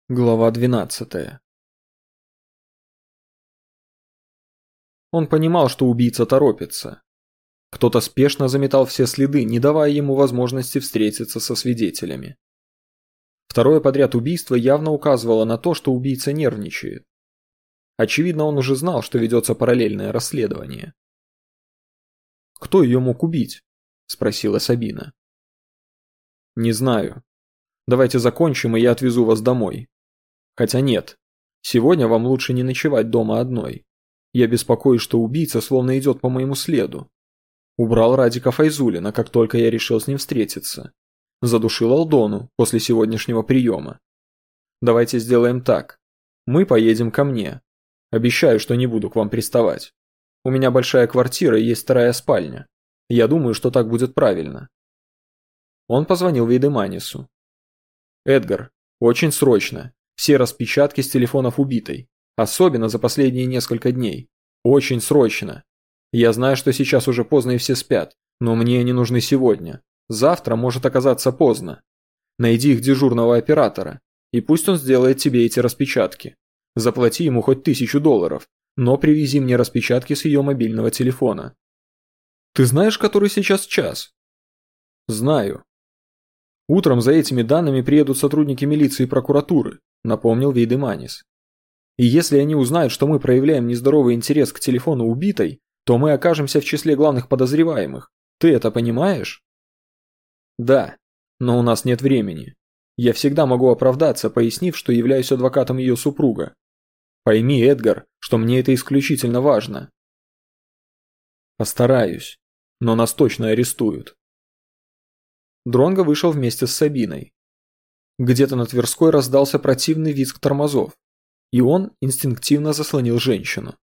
Глава 12. Он понимал, что убийца торопится. Кто-то спешно заметал все следы, не давая ему возможности встретиться со свидетелями. Второе подряд убийство явно указывало на то, что убийца нервничает. Очевидно, он уже знал, что ведется параллельное расследование. «Кто ее мог убить?» – спросила Сабина. «Не знаю. Давайте закончим, и я отвезу вас домой. Хотя нет, сегодня вам лучше не ночевать дома одной. Я беспокоюсь, что убийца словно идет по моему следу. Убрал Радика Файзуллина, как только я решил с ним встретиться. Задушил Алдону после сегодняшнего приема. Давайте сделаем так. Мы поедем ко мне. Обещаю, что не буду к вам приставать. У меня большая квартира и есть вторая спальня. Я думаю, что так будет правильно». Он позвонил Вейдеманису. «Эдгар, очень срочно. Все распечатки с телефонов убитой. Особенно за последние несколько дней. Очень срочно. Я знаю, что сейчас уже поздно и все спят, но мне они нужны сегодня. Завтра может оказаться поздно. Найди их дежурного оператора, и пусть он сделает тебе эти распечатки. Заплати ему хоть $1000, но привези мне распечатки с ее мобильного телефона». «Ты знаешь, который сейчас час?» «Знаю. Утром за этими данными приедут сотрудники милиции и прокуратуры», напомнил Вейдеманис. «И если они узнают, что мы проявляем нездоровый интерес к телефону убитой, то мы окажемся в числе главных подозреваемых. Ты это понимаешь?» «Да, но у нас нет времени. Я всегда могу оправдаться, пояснив, что являюсь адвокатом ее супруга. Пойми, Эдгар, что мне это исключительно важно». «Постараюсь, но нас точно арестуют». Дронго вышел вместе с Сабиной. Где-то на Тверской раздался противный визг тормозов, и он инстинктивно заслонил женщину.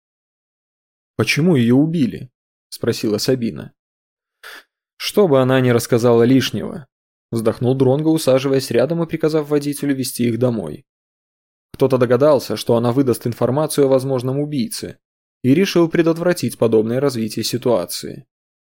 «Почему ее убили?» – спросила Сабина. «Чтобы она не рассказала лишнего», – вздохнул Дронго, усаживаясь рядом и приказав водителю везти их домой. Кто-то догадался, что она выдаст информацию о возможном убийце, и решил предотвратить подобное развитие ситуации.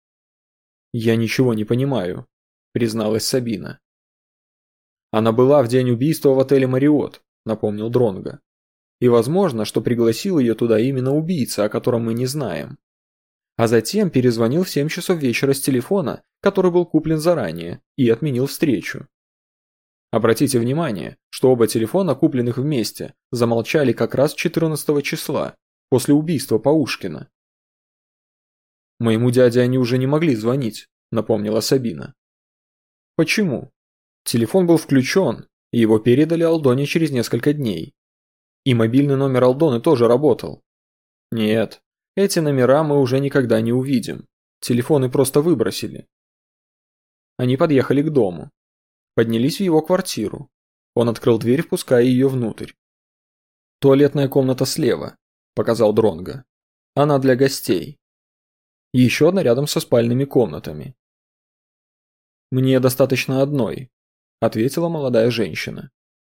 «Я ничего не понимаю», – призналась Сабина. «Она была в день убийства в отеле «Мариот», – напомнил Дронго. «И возможно, что пригласил ее туда именно убийца, о котором мы не знаем. А затем перезвонил в 7 часов вечера с телефона, который был куплен заранее, и отменил встречу. Обратите внимание, что оба телефона, купленных вместе, замолчали как раз 14 числа, после убийства Паушкина». «Моему дяде они уже не могли звонить», – напомнила Сабина. «Почему? Телефон был включен, и его передали Алдоне через несколько дней. И мобильный номер Алдоны тоже работал. Нет, эти номера мы уже никогда не увидим. Телефоны просто выбросили». Они подъехали к дому. Поднялись в его квартиру. Он открыл дверь, впуская ее внутрь. «Туалетная комната слева», – показал Дронго. «Она для гостей. Еще одна рядом со спальными комнатами». «Мне достаточно одной», – ответила молодая женщина.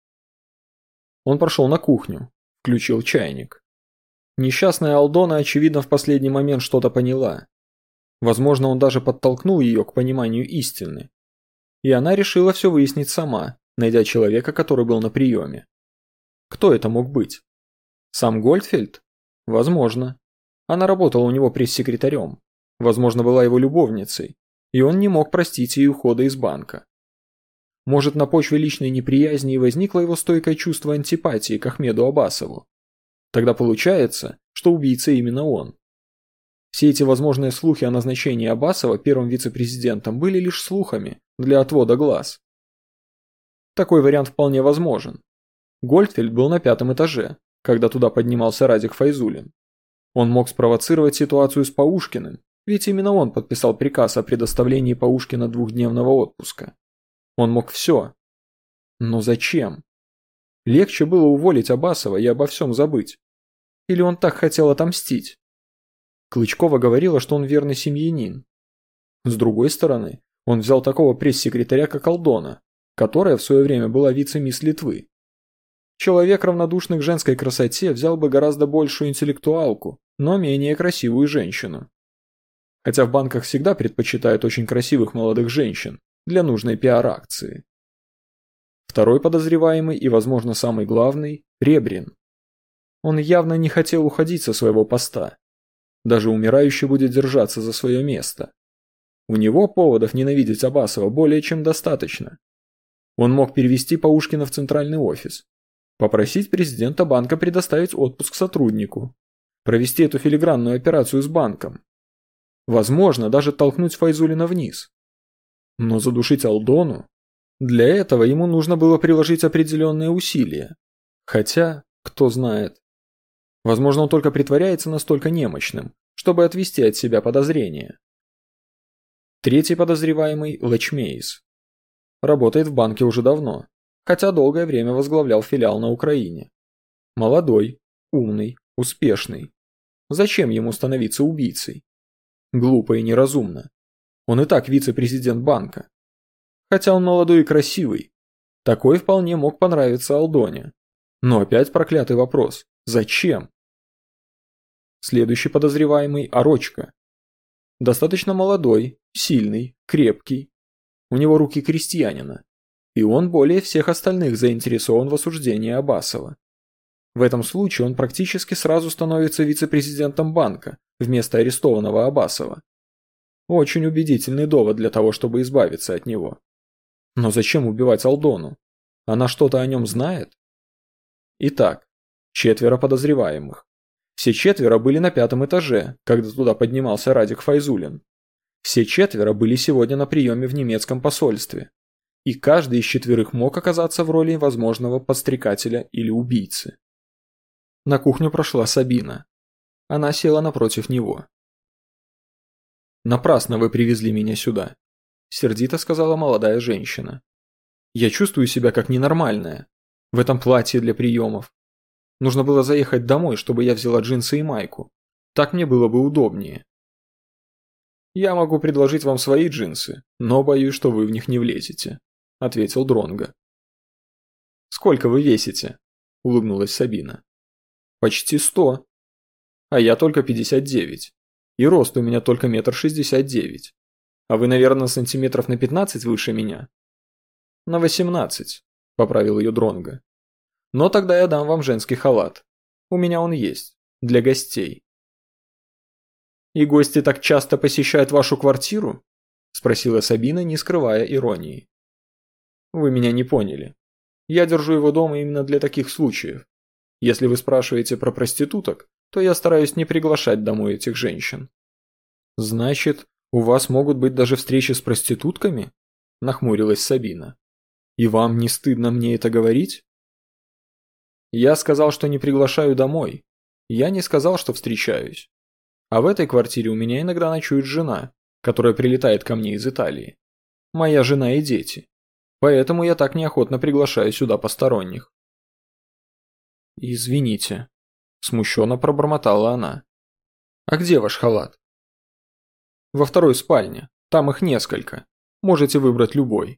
Он прошел на кухню, включил чайник. Несчастная Алдона, очевидно, в последний момент что-то поняла. Возможно, он даже подтолкнул ее к пониманию истины. И она решила все выяснить сама, найдя человека, который был на приеме. Кто это мог быть? Сам Гольдфельд? Возможно. Она работала у него пресс-секретарем. Возможно, была его любовницей. И он не мог простить ей ухода из банка. Может, на почве личной неприязни и возникло его стойкое чувство антипатии к Ахмеду Аббасову. Тогда получается, что убийца именно он. Все эти возможные слухи о назначении Аббасова первым вице-президентом были лишь слухами для отвода глаз. Такой вариант вполне возможен. Гольдфельд был на 5-м этаже, когда туда поднимался Радик Файзуллин. Он мог спровоцировать ситуацию с Паушкиным, ведь именно он подписал приказ о предоставлении Паушкина 2-дневного отпуска. Он мог все. Но зачем? Легче было уволить Аббасова и обо всем забыть. Или он так хотел отомстить? Клычкова говорила, что он верный семьянин. С другой стороны, он взял такого пресс-секретаря, как Алдона, которая в свое время была вице-мисс Литвы. Человек, равнодушный к женской красоте, взял бы гораздо большую интеллектуалку, но менее красивую женщину. Хотя в банках всегда предпочитают очень красивых молодых женщин для нужной пиар-акции. Второй подозреваемый и, возможно, самый главный – Ребрин. Он явно не хотел уходить со своего поста. Даже умирающий будет держаться за свое место. У него поводов ненавидеть Абасова более чем достаточно. Он мог перевести Паушкина в центральный офис, попросить президента банка предоставить отпуск сотруднику, провести эту филигранную операцию с банком. Возможно, даже толкнуть Файзуллина вниз. Но задушить Алдону? Для этого ему нужно было приложить определенные усилия. Хотя, кто знает. Возможно, он только притворяется настолько немощным, чтобы отвести от себя подозрения. Третий подозреваемый – Лэчмейс. Работает в банке уже давно, хотя долгое время возглавлял филиал на Украине. Молодой, умный, успешный. Зачем ему становиться убийцей? Глупо и неразумно. Он и так вице-президент банка. Хотя он молодой и красивый. Такой вполне мог понравиться Алдоне. Но опять проклятый вопрос. Зачем? Следующий подозреваемый – Орочка. Достаточно молодой, сильный, крепкий. У него руки крестьянина. И он более всех остальных заинтересован в осуждении Абасова. В этом случае он практически сразу становится вице-президентом банка вместо арестованного Абасова. Очень убедительный довод для того, чтобы избавиться от него. Но зачем убивать Алдону? Она что-то о нем знает? Итак, 4 подозреваемых. Все 4 были на 5-м этаже, когда туда поднимался Радик Файзуллин. Все 4 были сегодня на приеме в немецком посольстве. И каждый из 4 мог оказаться в роли возможного подстрекателя или убийцы. На кухню прошла Сабина. Она села напротив него. «Напрасно вы привезли меня сюда», – сердито сказала молодая женщина. «Я чувствую себя как ненормальная. В этом платье для приемов. Нужно было заехать домой, чтобы я взяла джинсы и майку. Так мне было бы удобнее». «Я могу предложить вам свои джинсы, но боюсь, что вы в них не влезете», – ответил Дронго. «Сколько вы весите?» – улыбнулась Сабина. «Почти 100. А я только 59. И рост у меня только 1,69 м. А вы, наверное, сантиметров на 15 выше меня?» «На 18», – поправил ее Дронго. «Но тогда я дам вам женский халат. У меня он есть. Для гостей». «И гости так часто посещают вашу квартиру?» – спросила Сабина, не скрывая иронии. «Вы меня не поняли. Я держу его дома именно для таких случаев. Если вы спрашиваете про проституток, то я стараюсь не приглашать домой этих женщин». «Значит, у вас могут быть даже встречи с проститутками?» – нахмурилась Сабина. «И вам не стыдно мне это говорить?» «Я сказал, что не приглашаю домой. Я не сказал, что встречаюсь. А в этой квартире у меня иногда ночует жена, которая прилетает ко мне из Италии. Моя жена и дети. Поэтому я так неохотно приглашаю сюда посторонних». «Извините», – смущенно пробормотала она. «А где ваш халат?» «Во второй спальне. Там их несколько. Можете выбрать любой».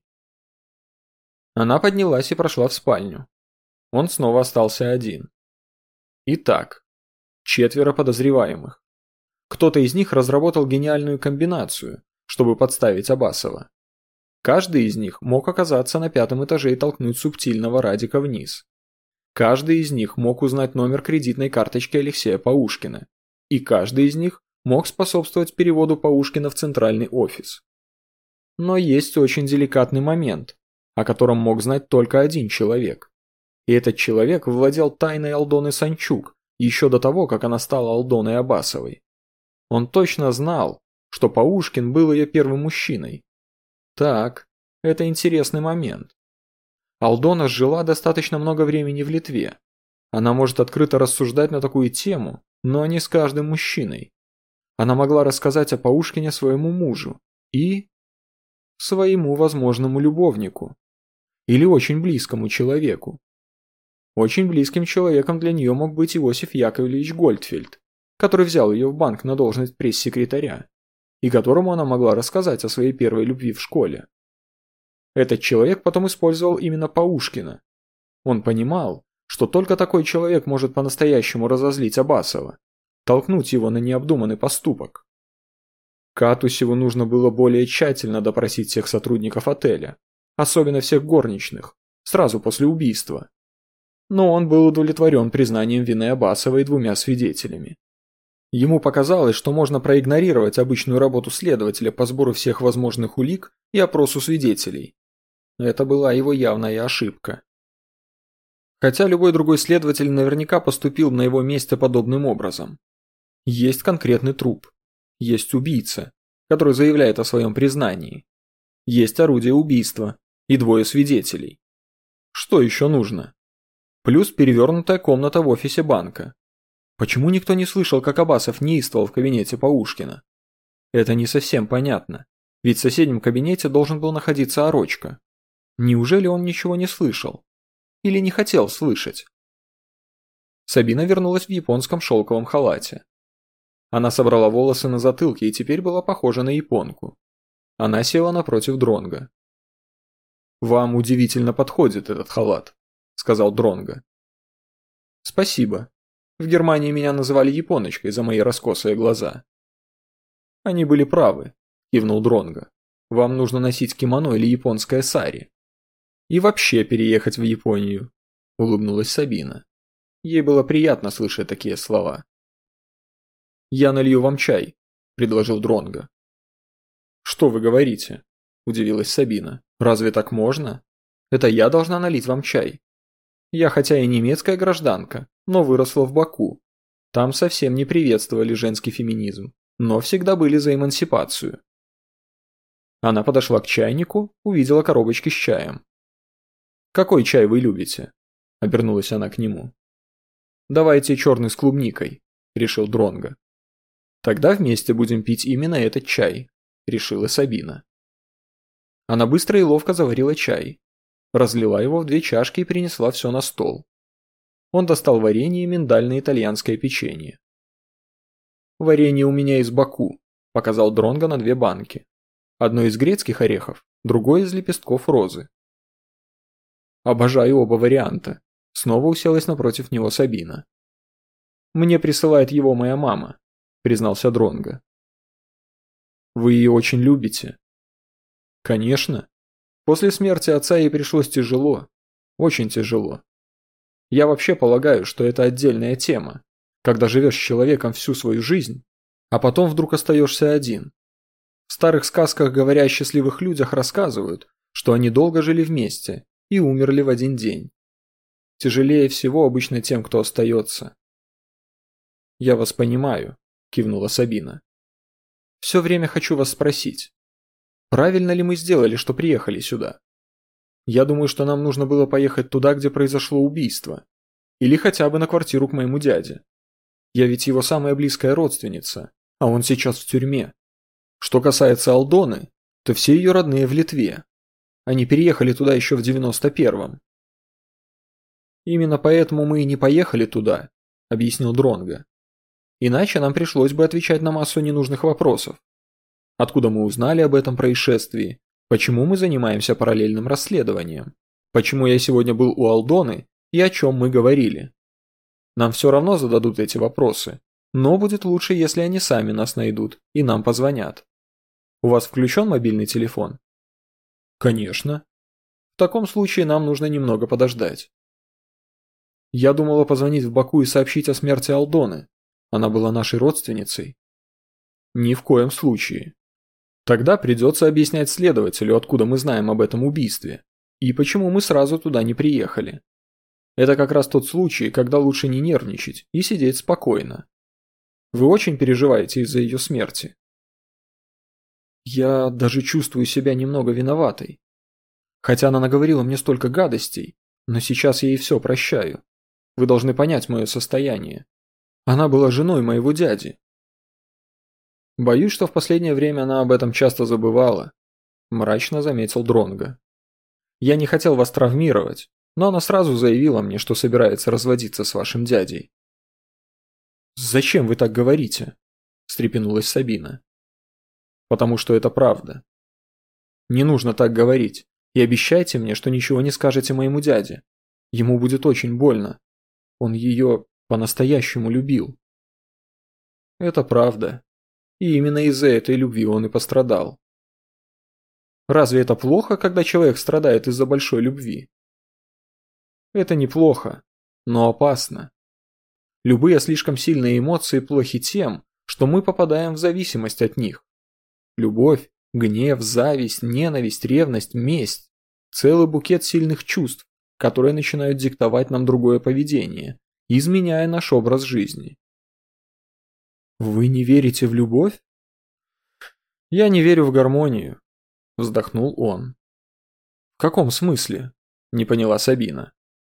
Она поднялась и прошла в спальню. Он снова остался один. Итак, 4 подозреваемых. Кто-то из них разработал гениальную комбинацию, чтобы подставить Абасова. Каждый из них мог оказаться на 5-м этаже и толкнуть субтильного Радика вниз. Каждый из них мог узнать номер кредитной карточки Алексея Паушкина. И каждый из них мог способствовать переводу Паушкина в центральный офис. Но есть очень деликатный момент, о котором мог знать только один человек. И этот человек владел тайной Алдоны Санчук еще до того, как она стала Алдоной Абасовой. Он точно знал, что Паушкин был ее первым мужчиной. Так, это интересный момент. Алдона жила достаточно много времени в Литве. Она может открыто рассуждать на такую тему, но не с каждым мужчиной. Она могла рассказать о Паушкине своему мужу и своему возможному любовнику. Или очень близкому человеку. Очень близким человеком для нее мог быть Иосиф Яковлевич Гольдфельд, который взял ее в банк на должность пресс-секретаря, и которому она могла рассказать о своей первой любви в школе. Этот человек потом использовал именно Паушкина. Он понимал, что только такой человек может по-настоящему разозлить Абасова, толкнуть его на необдуманный поступок. Катусеву нужно было более тщательно допросить всех сотрудников отеля, особенно всех горничных, сразу после убийства. Но он был удовлетворен признанием вины Аббасова и двумя свидетелями. Ему показалось, что можно проигнорировать обычную работу следователя по сбору всех возможных улик и опросу свидетелей. Это была его явная ошибка. Хотя любой другой следователь наверняка поступил на его месте подобным образом. Есть конкретный труп. Есть убийца, который заявляет о своем признании. Есть орудие убийства и двое свидетелей. Что еще нужно? Плюс перевернутая комната в офисе банка. Почему никто не слышал, как Аббасов неистовал в кабинете Паушкина? Это не совсем понятно, ведь в соседнем кабинете должен был находиться Орочка. Неужели он ничего не слышал? Или не хотел слышать? Сабина вернулась в японском шелковом халате. Она собрала волосы на затылке и теперь была похожа на японку. Она села напротив Дронга. «Вам удивительно подходит этот халат», — сказал Дронга. «Спасибо. В Германии меня называли японочкой за мои раскосые глаза». «Они были правы», — кивнул Дронга. «Вам нужно носить кимоно или японское сари. И вообще переехать в Японию», — улыбнулась Сабина. Ей было приятно слышать такие слова. «Я налью вам чай», — предложил Дронга. «Что вы говорите?» – удивилась Сабина. «Разве так можно? Это я должна налить вам чай. Я хотя и немецкая гражданка, но выросла в Баку. Там совсем не приветствовали женский феминизм, но всегда были за эмансипацию». Она подошла к чайнику, увидела коробочки с чаем. «Какой чай вы любите?» – обернулась она к нему. «Давайте черный с клубникой», – решил Дронга. «Тогда вместе будем пить именно этот чай», – решила Сабина. Она быстро и ловко заварила чай, разлила его в 2 чашки и принесла все на стол. Он достал варенье и миндальное итальянское печенье. «Варенье у меня из Баку», – показал Дронго на 2 банки. Одно из грецких орехов, другое из лепестков розы. «Обожаю оба варианта», – снова уселась напротив него Сабина. «Мне присылает его моя мама», – признался Дронго. «Вы ее очень любите?» «Конечно. После смерти отца ей пришлось тяжело. Очень тяжело. Я вообще полагаю, что это отдельная тема, когда живешь с человеком всю свою жизнь, а потом вдруг остаешься один. В старых сказках, говоря о счастливых людях, рассказывают, что они долго жили вместе и умерли в один день. Тяжелее всего обычно тем, кто остается». «Я вас понимаю», – кивнула Сабина. «Все время хочу вас спросить. Правильно ли мы сделали, что приехали сюда? Я думаю, что нам нужно было поехать туда, где произошло убийство. Или хотя бы на квартиру к моему дяде. Я ведь его самая близкая родственница, а он сейчас в тюрьме. Что касается Алдоны, то все ее родные в Литве. Они переехали туда еще в 91-м. Именно поэтому мы и не поехали туда», — объяснил Дронго. «Иначе нам пришлось бы отвечать на массу ненужных вопросов. Откуда мы узнали об этом происшествии? Почему мы занимаемся параллельным расследованием? Почему я сегодня был у Алдоны и о чем мы говорили? Нам все равно зададут эти вопросы, но будет лучше, если они сами нас найдут и нам позвонят. У вас включен мобильный телефон?» «Конечно. В таком случае нам нужно немного подождать». «Я думала позвонить в Баку и сообщить о смерти Алдоны. Она была нашей родственницей». «Ни в коем случае. Тогда придется объяснять следователю, откуда мы знаем об этом убийстве, и почему мы сразу туда не приехали. Это как раз тот случай, когда лучше не нервничать и сидеть спокойно. Вы очень переживаете из-за ее смерти?» «Я даже чувствую себя немного виноватой. Хотя она наговорила мне столько гадостей, но сейчас я ей все прощаю. Вы должны понять мое состояние. Она была женой моего дяди». «Боюсь, что в последнее время она об этом часто забывала», – мрачно заметил Дронго. «Я не хотел вас травмировать, но она сразу заявила мне, что собирается разводиться с вашим дядей». «Зачем вы так говорите?» – встрепенулась Сабина. «Потому что это правда. Не нужно так говорить, и обещайте мне, что ничего не скажете моему дяде. Ему будет очень больно. Он ее по-настоящему любил». «Это правда. И именно из-за этой любви он и пострадал». «Разве это плохо, когда человек страдает из-за большой любви?» Это неплохо, но опасно. Любые слишком сильные эмоции плохи тем, что мы попадаем в зависимость от них. Любовь, гнев, зависть, ненависть, ревность, месть – целый букет сильных чувств, которые начинают диктовать нам другое поведение, изменяя наш образ жизни. Вы не верите в любовь? Я не верю в гармонию, вздохнул он. В каком смысле? Не поняла Сабина.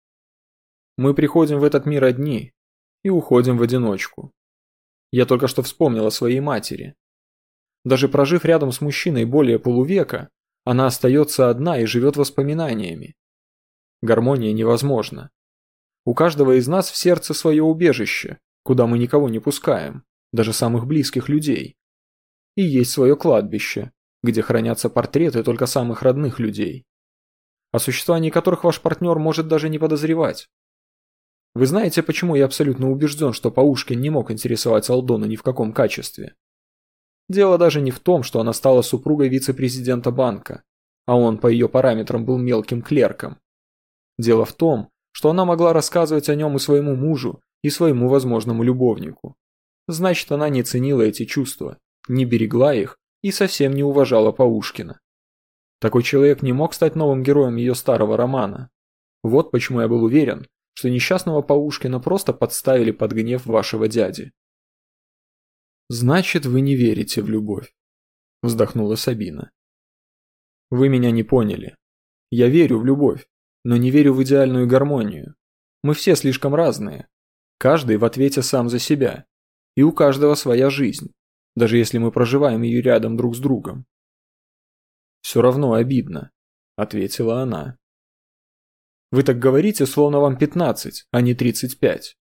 Мы приходим в этот мир одни и уходим в одиночку. Я только что вспомнила о своей матери. Даже прожив рядом с мужчиной более полувека, она остается одна и живет воспоминаниями. Гармония невозможна. У каждого из нас в сердце свое убежище, куда мы никого не пускаем, даже самых близких людей. И есть свое кладбище, где хранятся портреты только самых родных людей, о существовании которых ваш партнер может даже не подозревать. Вы знаете, почему я абсолютно убежден, что Паушкин не мог интересовать Алдону ни в каком качестве? Дело даже не в том, что она стала супругой вице-президента банка, а он по ее параметрам был мелким клерком. Дело в том, что она могла рассказывать о нем и своему мужу, и своему возможному любовнику. Значит, она не ценила эти чувства, не берегла их и совсем не уважала Паушкина. Такой человек не мог стать новым героем ее старого романа. Вот почему я был уверен, что несчастного Паушкина просто подставили под гнев вашего дяди. «Значит, вы не верите в любовь», – вздохнула Сабина. «Вы меня не поняли. Я верю в любовь, но не верю в идеальную гармонию. Мы все слишком разные. Каждый в ответе сам за себя. И у каждого своя жизнь, даже если мы проживаем ее рядом друг с другом». «Все равно обидно», – ответила она. «Вы так говорите, словно вам 15, а не 35.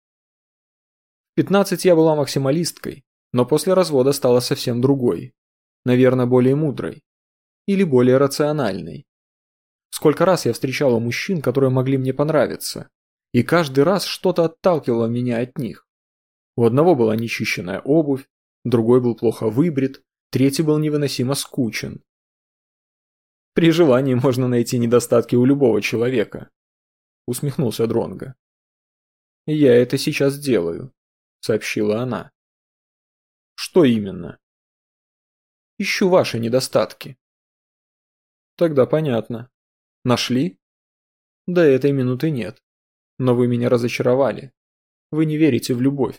В 15 я была максималисткой, но после развода стала совсем другой. Наверное, более мудрой. Или более рациональной. Сколько раз я встречала мужчин, которые могли мне понравиться, и каждый раз что-то отталкивало меня от них. У одного была нечищенная обувь, другой был плохо выбрит, третий был невыносимо скучен. При желании можно найти недостатки у любого человека, усмехнулся Дронго. Я это сейчас делаю, сообщила она. Что именно? Ищу ваши недостатки. Тогда понятно. Нашли? До этой минуты нет. Но вы меня разочаровали. Вы не верите в любовь.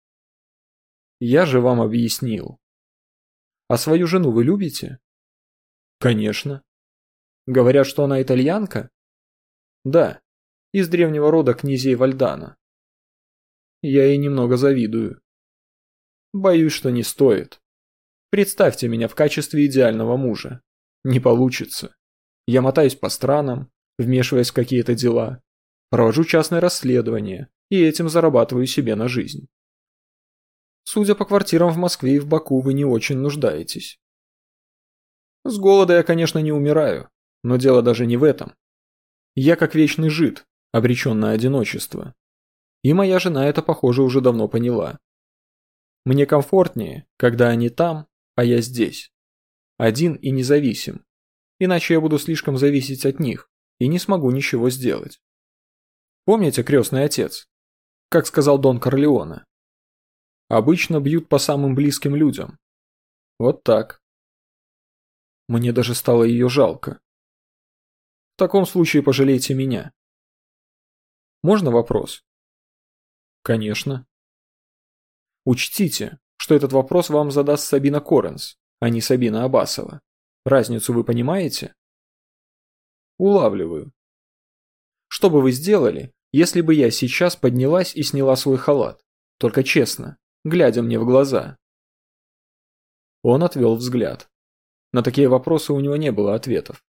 Я же вам объяснил. А свою жену вы любите? Конечно. Говорят, что она итальянка? Да, из древнего рода князей Вальдана. Я ей немного завидую. Боюсь, что не стоит. Представьте меня в качестве идеального мужа. Не получится. Я мотаюсь по странам, вмешиваясь в какие-то дела, провожу частное расследование и этим зарабатываю себе на жизнь. Судя по квартирам в Москве и в Баку, вы не очень нуждаетесь. С голода я, конечно, не умираю, но дело даже не в этом. Я как вечный жид, обречен на одиночество. И моя жена это, похоже, уже давно поняла. Мне комфортнее, когда они там, а я здесь. Один и независим. Иначе я буду слишком зависеть от них и не смогу ничего сделать. Помните «Крестный отец»? Как сказал Дон Корлеоне. Обычно бьют по самым близким людям. Вот так. Мне даже стало ее жалко. В таком случае пожалейте меня. Можно вопрос? Конечно. Учтите, что этот вопрос вам задаст Сабина Коренс, а не Сабина Абасова. Разницу вы понимаете? Улавливаю. Что бы вы сделали, если бы я сейчас поднялась и сняла свой халат? Только честно, глядя мне в глаза. Он отвел взгляд. На такие вопросы у него не было ответов.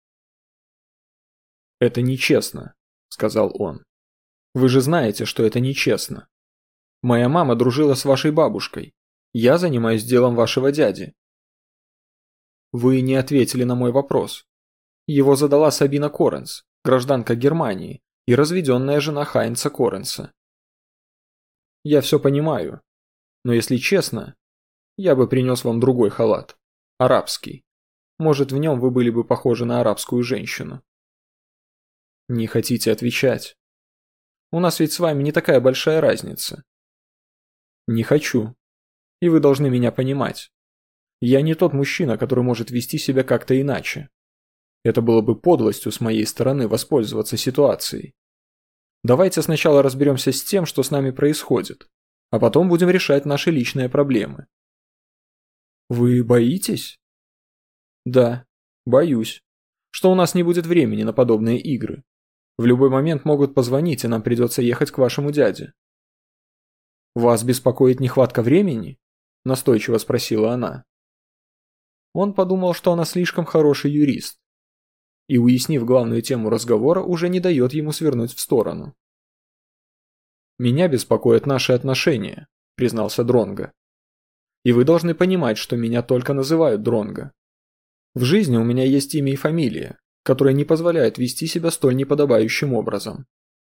«Это нечестно», — сказал он. «Вы же знаете, что это нечестно. Моя мама дружила с вашей бабушкой. Я занимаюсь делом вашего дяди». Вы не ответили на мой вопрос. Его задала Сабина Коренс, гражданка Германии и разведенная жена Хайнца Коренса. Я все понимаю, но если честно, я бы принес вам другой халат, арабский. Может, в нем вы были бы похожи на арабскую женщину. Не хотите отвечать? У нас ведь с вами не такая большая разница. Не хочу. И вы должны меня понимать. Я не тот мужчина, который может вести себя как-то иначе. Это было бы подлостью с моей стороны воспользоваться ситуацией. Давайте сначала разберемся с тем, что с нами происходит, а потом будем решать наши личные проблемы. Вы боитесь? Да, боюсь. Что у нас не будет времени на подобные игры. В любой момент могут позвонить, и нам придется ехать к вашему дяде. Вас беспокоит нехватка времени? Настойчиво спросила она. Он подумал, что она слишком хороший юрист. И, уяснив главную тему разговора, уже не дает ему свернуть в сторону. «Меня беспокоят наши отношения», – признался Дронго. «И вы должны понимать, что меня только называют Дронго. В жизни у меня есть имя и фамилия, которые не позволяют вести себя столь неподобающим образом».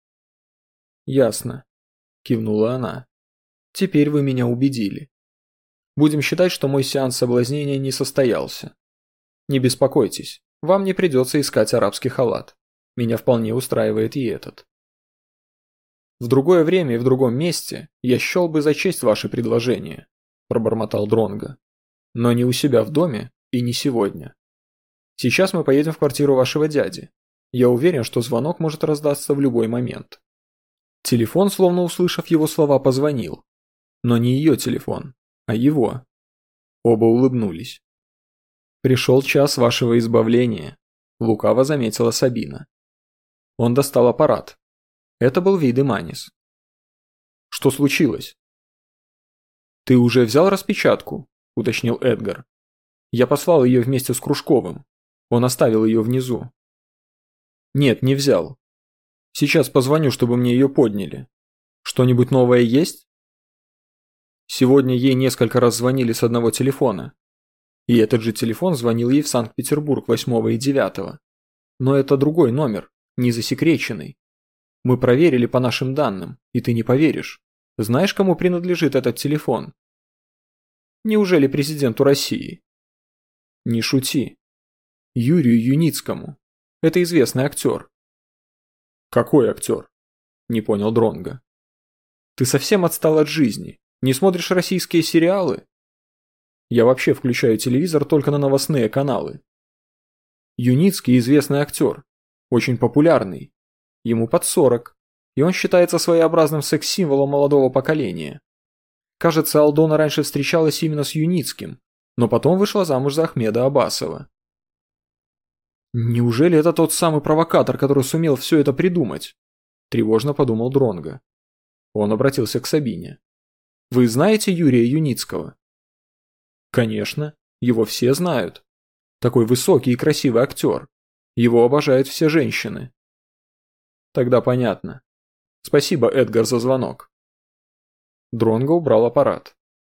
«Ясно», – кивнула она. «Теперь вы меня убедили. Будем считать, что мой сеанс соблазнения не состоялся. Не беспокойтесь, вам не придется искать арабский халат. Меня вполне устраивает и этот. В другое время и в другом месте я счел бы за честь ваше предложение», – пробормотал Дронго. «Но не у себя в доме и не сегодня. Сейчас мы поедем в квартиру вашего дяди. Я уверен, что звонок может раздаться в любой момент». Телефон, словно услышав его слова, позвонил. Но не ее телефон, а его. Оба улыбнулись. «Пришел час вашего избавления», – лукаво заметила Сабина. Он достал аппарат. Это был Вейдеманис. «Что случилось?» «Ты уже взял распечатку?» – уточнил Эдгар. «Я послал ее вместе с Кружковым. Он оставил ее внизу». «Нет, не взял. Сейчас позвоню, чтобы мне ее подняли. Что-нибудь новое есть?» Сегодня ей несколько раз звонили с одного телефона. И этот же телефон звонил ей в Санкт-Петербург 8 и 9. Но это другой номер, не засекреченный. Мы проверили по нашим данным, и ты не поверишь. Знаешь, кому принадлежит этот телефон? Неужели президенту России? Не шути. Юрию Юницкому. Это известный актер. Какой актер? Не понял Дронго. Ты совсем отстал от жизни. Не смотришь российские сериалы? Я вообще включаю телевизор только на новостные каналы. Юницкий известный актер. Очень популярный. Ему под 40. И он считается своеобразным секс-символом молодого поколения. Кажется, Алдона раньше встречалась именно с Юницким, но потом вышла замуж за Ахмеда Абасова. Неужели это тот самый провокатор, который сумел все это придумать? Тревожно подумал Дронго. Он обратился к Сабине. Вы знаете Юрия Юницкого? Конечно, его все знают. Такой высокий и красивый актер. Его обожают все женщины. Тогда понятно. Спасибо, Эдгар, за звонок. Дронго убрал аппарат.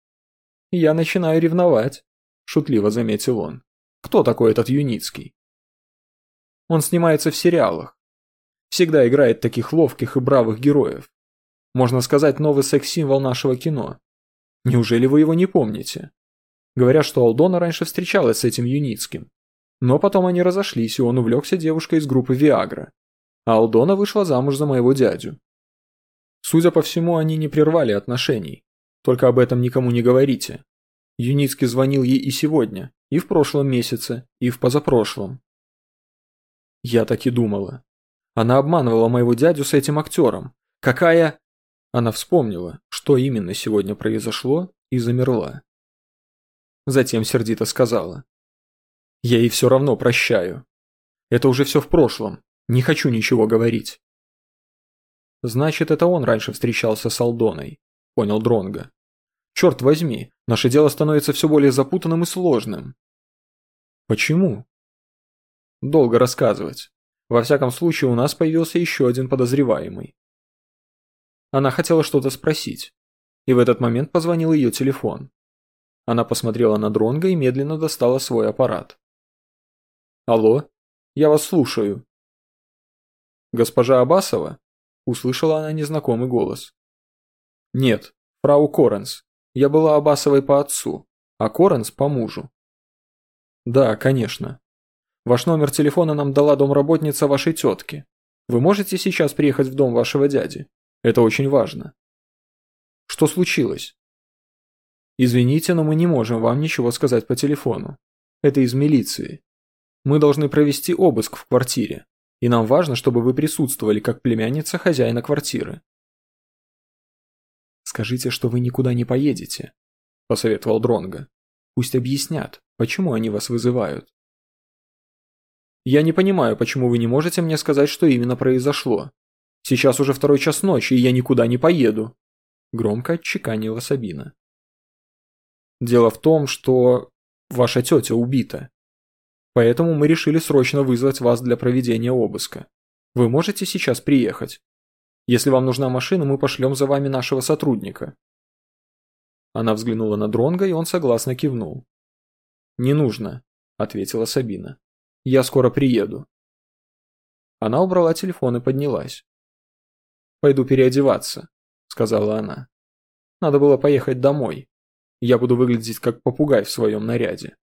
Я начинаю ревновать, шутливо заметил он. Кто такой этот Юницкий? Он снимается в сериалах. Всегда играет таких ловких и бравых героев. Можно сказать, новый секс-символ нашего кино. Неужели вы его не помните? Говорят, что Алдона раньше встречалась с этим Юницким. Но потом они разошлись, и он увлекся девушкой из группы Виагра. А Алдона вышла замуж за моего дядю. Судя по всему, они не прервали отношений. Только об этом никому не говорите. Юницкий звонил ей и сегодня, и в прошлом месяце, и в позапрошлом. Я так и думала. Она обманывала моего дядю с этим актером. Какая... Она вспомнила, что именно сегодня произошло, и замерла. Затем сердито сказала. Я ей все равно прощаю. Это уже все в прошлом. Не хочу ничего говорить. Значит, это он раньше встречался с Алдоной, понял Дронго. Черт возьми, наше дело становится все более запутанным и сложным. Почему? Долго рассказывать. Во всяком случае, у нас появился еще один подозреваемый. Она хотела что-то спросить, и в этот момент позвонил ее телефон. Она посмотрела на Дронго и медленно достала свой аппарат. «Алло, я вас слушаю». «Госпожа Абасова?» – услышала она незнакомый голос. «Нет, фрау Коренс. Я была Абасовой по отцу, а Коренс по мужу». «Да, конечно. Ваш номер телефона нам дала домработница вашей тетки. Вы можете сейчас приехать в дом вашего дяди? Это очень важно. Что случилось? Извините, но мы не можем вам ничего сказать по телефону. Это из милиции. Мы должны провести обыск в квартире, и нам важно, чтобы вы присутствовали как племянница хозяина квартиры. Скажите, что вы никуда не поедете, посоветовал Дронго. Пусть объяснят, почему они вас вызывают. Я не понимаю, почему вы не можете мне сказать, что именно произошло. Сейчас уже 2 час ночи, и я никуда не поеду, громко отчеканила Сабина. Дело в том, что ваша тетя убита. Поэтому мы решили срочно вызвать вас для проведения обыска. Вы можете сейчас приехать? Если вам нужна машина, мы пошлем за вами нашего сотрудника. Она взглянула на Дронго, и он согласно кивнул. Не нужно, ответила Сабина. Я скоро приеду. Она убрала телефон и поднялась. Пойду переодеваться, сказала она. Надо было поехать домой. Я буду выглядеть как попугай в своем наряде.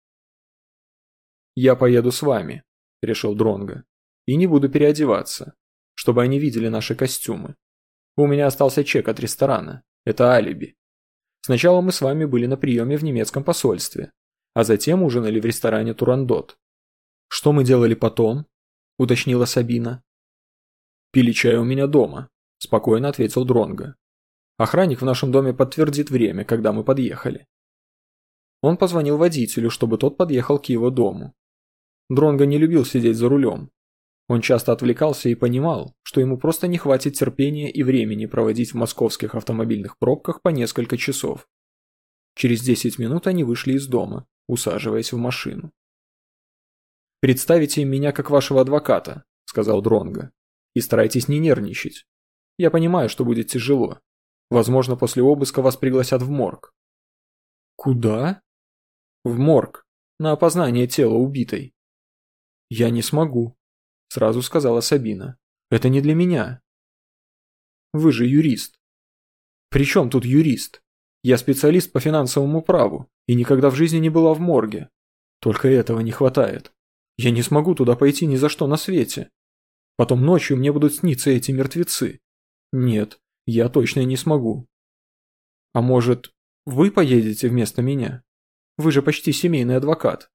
Я поеду с вами, решил Дронго, и не буду переодеваться, чтобы они видели наши костюмы. У меня остался чек от ресторана, это алиби. Сначала мы с вами были на приеме в немецком посольстве, а затем ужинали в ресторане Турандот. Что мы делали потом? Уточнила Сабина. Пили чай у меня дома, спокойно ответил Дронго. Охранник в нашем доме подтвердит время, когда мы подъехали. Он позвонил водителю, чтобы тот подъехал к его дому. Дронго не любил сидеть за рулем. Он часто отвлекался и понимал, что ему просто не хватит терпения и времени проводить в московских автомобильных пробках по несколько часов. Через 10 минут они вышли из дома, усаживаясь в машину. «Представите меня как вашего адвоката», — сказал Дронго, — «и старайтесь не нервничать. Я понимаю, что будет тяжело. Возможно, после обыска вас пригласят в морг». «Куда?» «В морг, на опознание тела убитой». «Я не смогу», — сразу сказала Сабина. «Это не для меня». «Вы же юрист». «При чем тут юрист? Я специалист по финансовому праву и никогда в жизни не была в морге. Только этого не хватает. Я не смогу туда пойти ни за что на свете. Потом ночью мне будут сниться эти мертвецы. Нет, я точно не смогу». «А может, вы поедете вместо меня? Вы же почти семейный адвокат».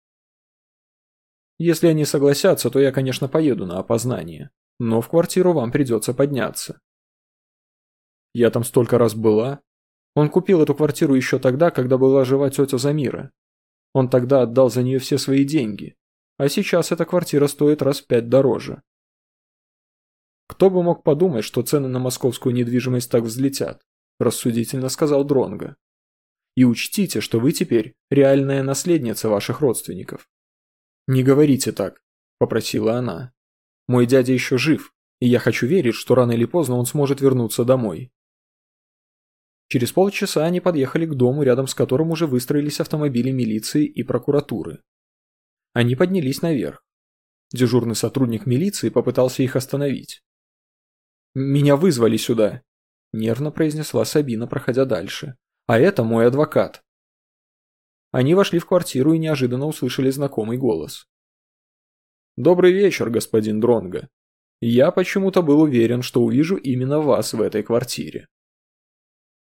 «Если они согласятся, то я, конечно, поеду на опознание, но в квартиру вам придется подняться». «Я там столько раз была. Он купил эту квартиру еще тогда, когда была жива тетя Замира. Он тогда отдал за нее все свои деньги, а сейчас эта квартира стоит раз в 5 дороже». «Кто бы мог подумать, что цены на московскую недвижимость так взлетят», – рассудительно сказал Дронго. «И учтите, что вы теперь реальная наследница ваших родственников». «Не говорите так», – попросила она. «Мой дядя еще жив, и я хочу верить, что рано или поздно он сможет вернуться домой». Через полчаса они подъехали к дому, рядом с которым уже выстроились автомобили милиции и прокуратуры. Они поднялись наверх. Дежурный сотрудник милиции попытался их остановить. «Меня вызвали сюда», – нервно произнесла Сабина, проходя дальше. «А это мой адвокат». Они вошли в квартиру и неожиданно услышали знакомый голос. «Добрый вечер, господин Дронго. Я почему-то был уверен, что увижу именно вас в этой квартире».